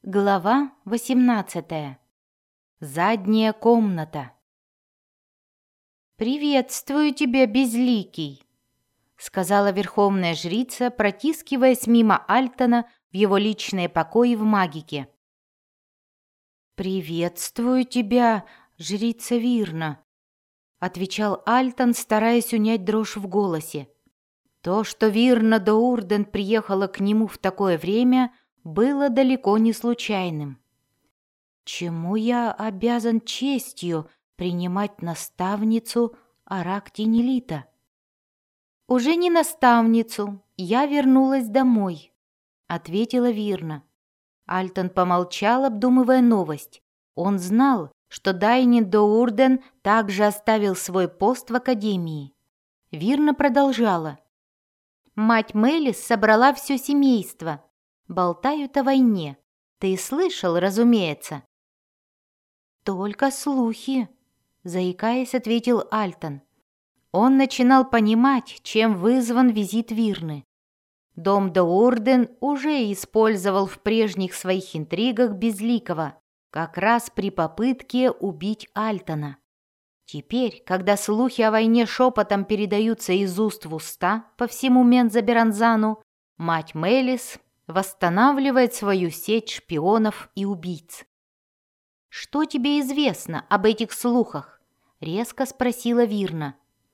Глава 18. Задняя комната. «Приветствую тебя, безликий», — сказала верховная жрица, протискиваясь мимо Альтона в его личные покои в магике. «Приветствую тебя, жрица Вирна», — отвечал Альтон, стараясь унять дрожь в голосе. То, что Вирна Доурден приехала к нему в такое время, было далеко не случайным. «Чему я обязан честью принимать наставницу Арактинелита?» «Уже не наставницу, я вернулась домой», — ответила Вирна. Альтон помолчал, обдумывая новость. Он знал, что Дайнин Доурден также оставил свой пост в академии. Вирна продолжала. «Мать Мелис собрала все семейство. Болтают о войне. Ты слышал, разумеется?» «Только слухи», — заикаясь, ответил Альтон. Он начинал понимать, чем вызван визит Вирны. Дом Доурден уже использовал в прежних своих интригах Безликого, как раз при попытке убить Альтона. Теперь, когда слухи о войне шепотом передаются из уст в уста по всему Менза-Беранзану, мать Мелис восстанавливает свою сеть шпионов и убийц. «Что тебе известно об этих слухах?» — резко спросила Вирна.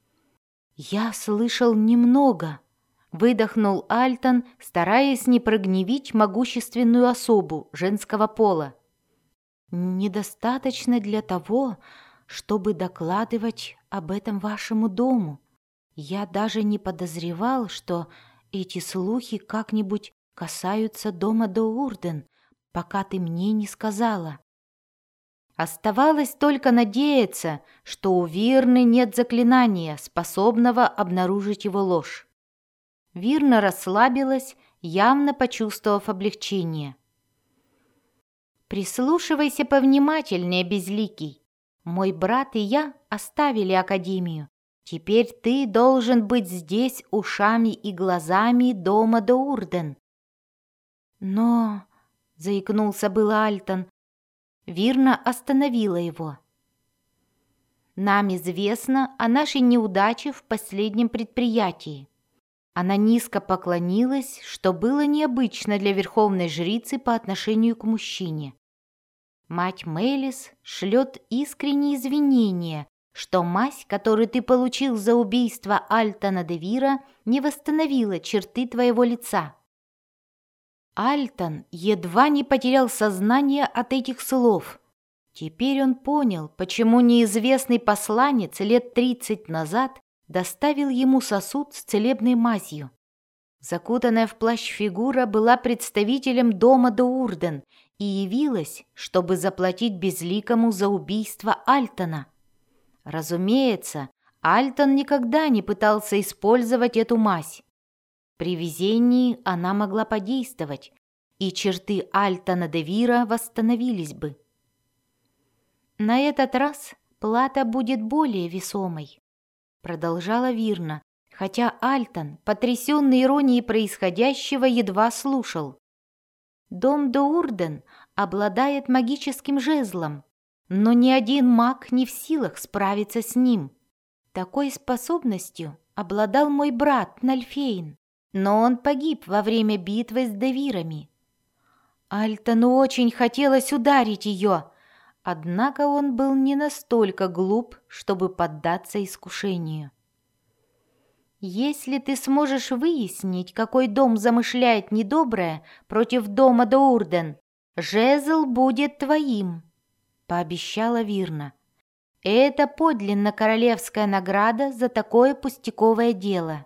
«Я слышал немного», — выдохнул Альтон, стараясь не прогневить могущественную особу женского пола. «Недостаточно для того, чтобы докладывать об этом вашему дому. Я даже не подозревал, что эти слухи как-нибудь касаются дома Доурден, пока ты мне не сказала». Оставалось только надеяться, что у Вирны нет заклинания, способного обнаружить его ложь. Вирна расслабилась, явно почувствовав облегчение. «Прислушивайся повнимательнее, Безликий. Мой брат и я оставили академию. Теперь ты должен быть здесь ушами и глазами дома Доурден». «Но...» — заикнулся было Альтон. Вирна остановила его. «Нам известно о нашей неудаче в последнем предприятии». Она низко поклонилась, что было необычно для верховной жрицы по отношению к мужчине. «Мать Мелис шлет искренние извинения, что мазь, которую ты получил за убийство Альтона де Вира, не восстановила черты твоего лица». Альтон едва не потерял сознание от этих слов. Теперь он понял, почему неизвестный посланец лет 30 назад доставил ему сосуд с целебной мазью. Закутанная в плащ фигура была представителем дома Доурден и явилась, чтобы заплатить Безликому за убийство Альтона. Разумеется, Альтон никогда не пытался использовать эту мазь. При везении она могла подействовать, и черты Альтона де Вира восстановились бы. «На этот раз плата будет более весомой», — продолжала Вирна, хотя Альтон, потрясенный иронией происходящего, едва слушал. «Дом Доурден обладает магическим жезлом, но ни один маг не в силах справиться с ним. Такой способностью обладал мой брат Нальфейн, но он погиб во время битвы с де Вирами. Альтону очень хотелось ударить ее, однако он был не настолько глуп, чтобы поддаться искушению. Если ты сможешь выяснить, какой дом замышляет недоброе против дома Доурден, жезл будет твоим», — пообещала Вирна. «Это подлинно королевская награда за такое пустяковое дело».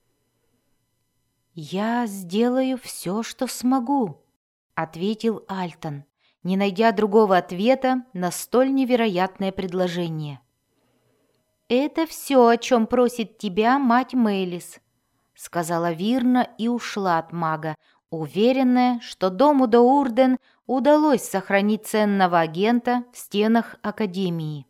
«Я сделаю все, что смогу», — ответил Альтон, не найдя другого ответа на столь невероятное предложение. «Это все, о чем просит тебя мать Мелис», — сказала Вирна и ушла от мага, уверенная, что дому Доурден удалось сохранить ценного агента в стенах академии.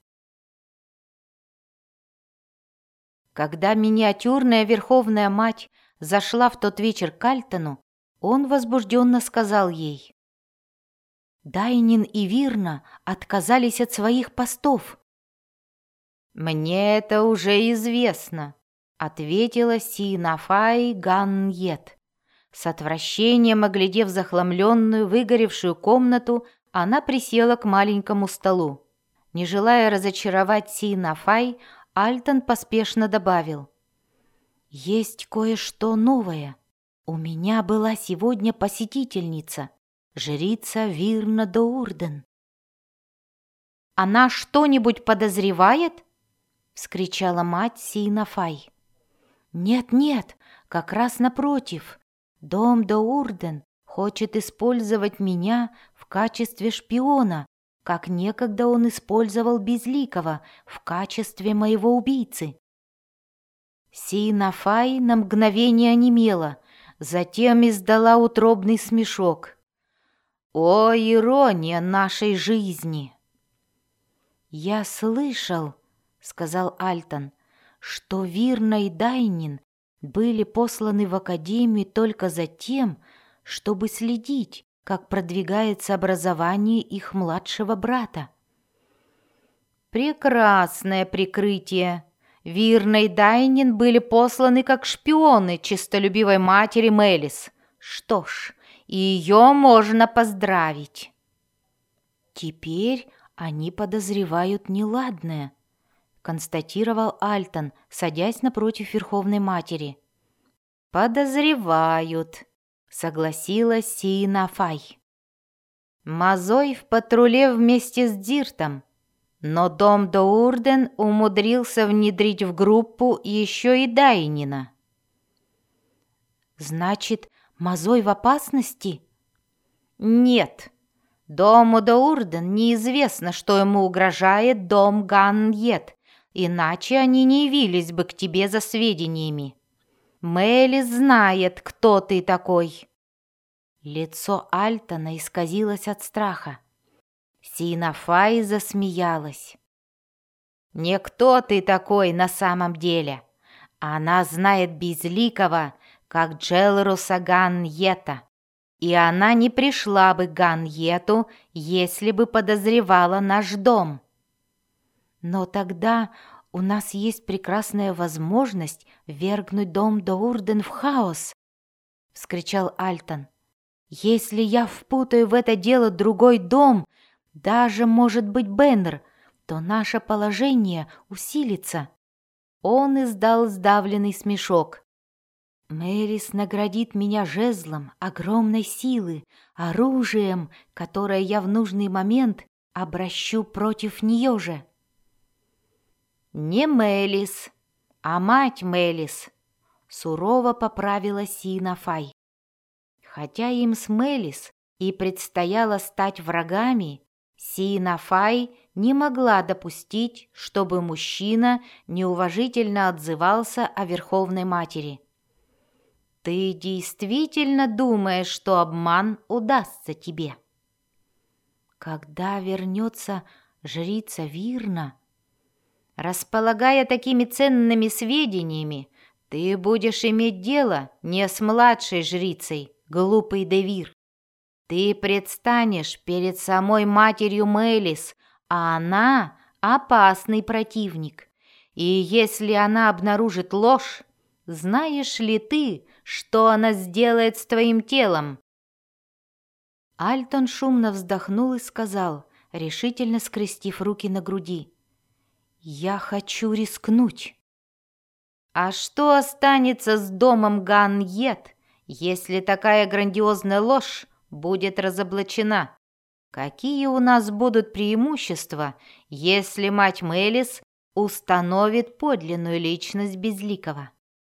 Когда миниатюрная верховная мать зашла в тот вечер к Альтону, он возбужденно сказал ей: Дайнин и Вирна отказались от своих постов. «Мне это уже известно», — ответила Синафай Ганьет. С отвращением оглядев захламленную, выгоревшую комнату, она присела к маленькому столу. Не желая разочаровать Синафай, Альтон поспешно добавил: «Есть кое-что новое. У меня была сегодня посетительница, жрица Вирна Доурден». «Она что-нибудь подозревает?» — вскричала мать Синафай. «Нет-нет, как раз напротив. Дом Доурден хочет использовать меня в качестве шпиона, как некогда он использовал Безликого в качестве моего убийцы». Синафай на мгновение онемела, затем издала утробный смешок. «О, ирония нашей жизни!» «Я слышал, — сказал Альтон, — что Вирна и Дайнин были посланы в Академию только за тем, чтобы следить, как продвигается образование их младшего брата». «Прекрасное прикрытие! Вирна и Дайнин были посланы как шпионы честолюбивой матери Мелис. Что ж, и ее можно поздравить». «Теперь они подозревают неладное», — констатировал Альтон, садясь напротив Верховной Матери. «Подозревают», — согласилась Синафай. «Мазой в патруле вместе с Диртом, но дом Доурден умудрился внедрить в группу еще и Дайнина». «Значит, Мазой в опасности?» «Нет. Дому Доурден неизвестно, что ему угрожает дом Ганьет, иначе они не явились бы к тебе за сведениями. Мелис знает, кто ты такой». Лицо Альтона исказилось от страха. Синафай засмеялась. «Не кто ты такой на самом деле. Она знает Безликого, как Джелруса Ганьета. И она не пришла бы к Ганьету, если бы подозревала наш дом». «Но тогда у нас есть прекрасная возможность ввергнуть дом Доурден в хаос», — вскричал Альтон. «Если я впутаю в это дело другой дом, даже, может быть, Беннер, то наше положение усилится». Он издал сдавленный смешок. «Мелис наградит меня жезлом огромной силы, оружием, которое я в нужный момент обращу против нее же». «Не Мелис, а мать Мелис», — сурово поправила Синафай. Хотя им с Мелис и предстояло стать врагами, Синафай не могла допустить, чтобы мужчина неуважительно отзывался о Верховной Матери. «Ты действительно думаешь, что обман удастся тебе?» «Когда вернется жрица Вирна, располагая такими ценными сведениями, ты будешь иметь дело не с младшей жрицей, глупый Девир. Ты предстанешь перед самой матерью Мелис, а она опасный противник. И если она обнаружит ложь, знаешь ли ты, что она сделает с твоим телом?» Альтон шумно вздохнул и сказал, решительно скрестив руки на груди: «Я хочу рискнуть». «А что останется с домом Ганьет, если такая грандиозная ложь будет разоблачена? Какие у нас будут преимущества, если мать Мелис установит подлинную личность Безликого?»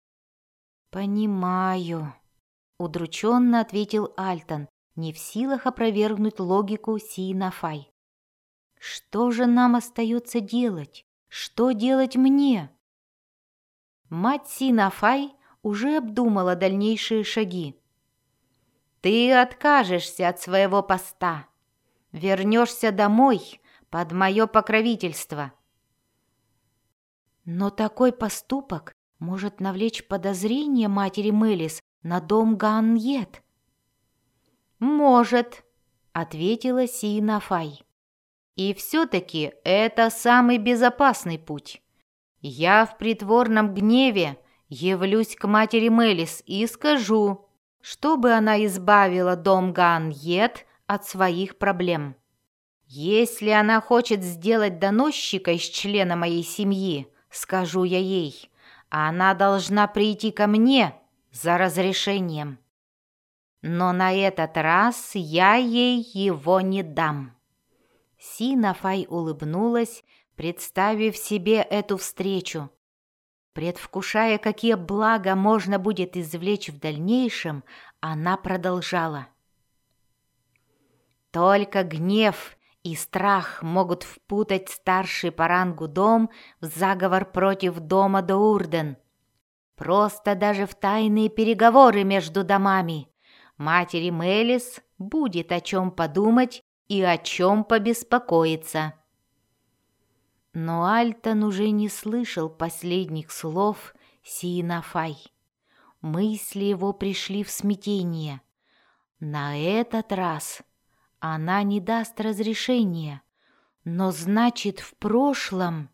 «Понимаю», — удрученно ответил Альтон, не в силах опровергнуть логику Синафай. «Что же нам остается делать? Что делать мне?» Мать Синафай уже обдумала дальнейшие шаги. «Ты откажешься от своего поста, вернешься домой под мое покровительство». «Но такой поступок может навлечь подозрение матери Мелис на дом Ганьет». «Может, — ответила Сиенафай. «И все-таки это самый безопасный путь. Я в притворном гневе явлюсь к матери Мелис и скажу, чтобы она избавила дом Гааньет от своих проблем. Если она хочет сделать доносчика из члена моей семьи, скажу я ей, она должна прийти ко мне за разрешением. Но на этот раз я ей его не дам». Сиенафай улыбнулась, представив себе эту встречу. Предвкушая, какие блага можно будет извлечь в дальнейшем, она продолжала. «Только гнев и страх могут впутать старший по рангу дом в заговор против дома Доурден. Просто даже в тайные переговоры между домами матери Мелис будет о чем подумать и о чем побеспокоиться». Но Альтан уже не слышал последних слов Сиенафай. Мысли его пришли в смятение. На этот раз она не даст разрешения, но значит, в прошлом...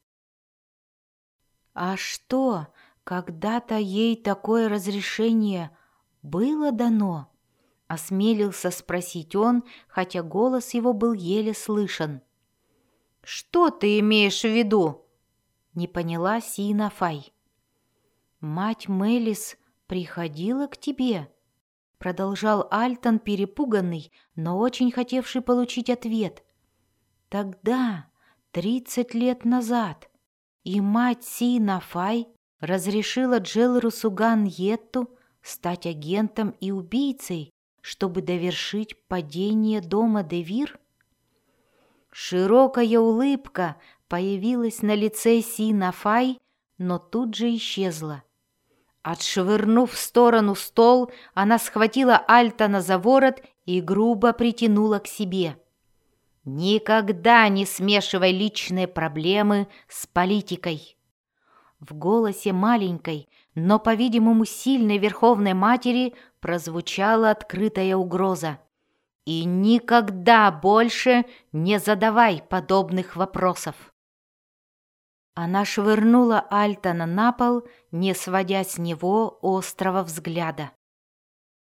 А что, когда-то ей такое разрешение было дано? Осмелился спросить он, хотя голос его был еле слышен. «Что ты имеешь в виду?» — не поняла Сиенафай. «Мать Мелис приходила к тебе?» — продолжал Альтан, перепуганный, но очень хотевший получить ответ. «Тогда, 30 лет назад, и мать Сиенафай разрешила Джелрусу Гааньетту стать агентом и убийцей, чтобы довершить падение дома Девир?» Широкая улыбка появилась на лице Сиенафай, но тут же исчезла. Отшвырнув в сторону стол, она схватила Альтана за ворот и грубо притянула к себе. «Никогда не смешивай личные проблемы с политикой!» В голосе маленькой, но, по-видимому, сильной верховной матери прозвучала открытая угроза. «И никогда больше не задавай подобных вопросов!» Она швырнула Альтана на пол, не сводя с него острого взгляда.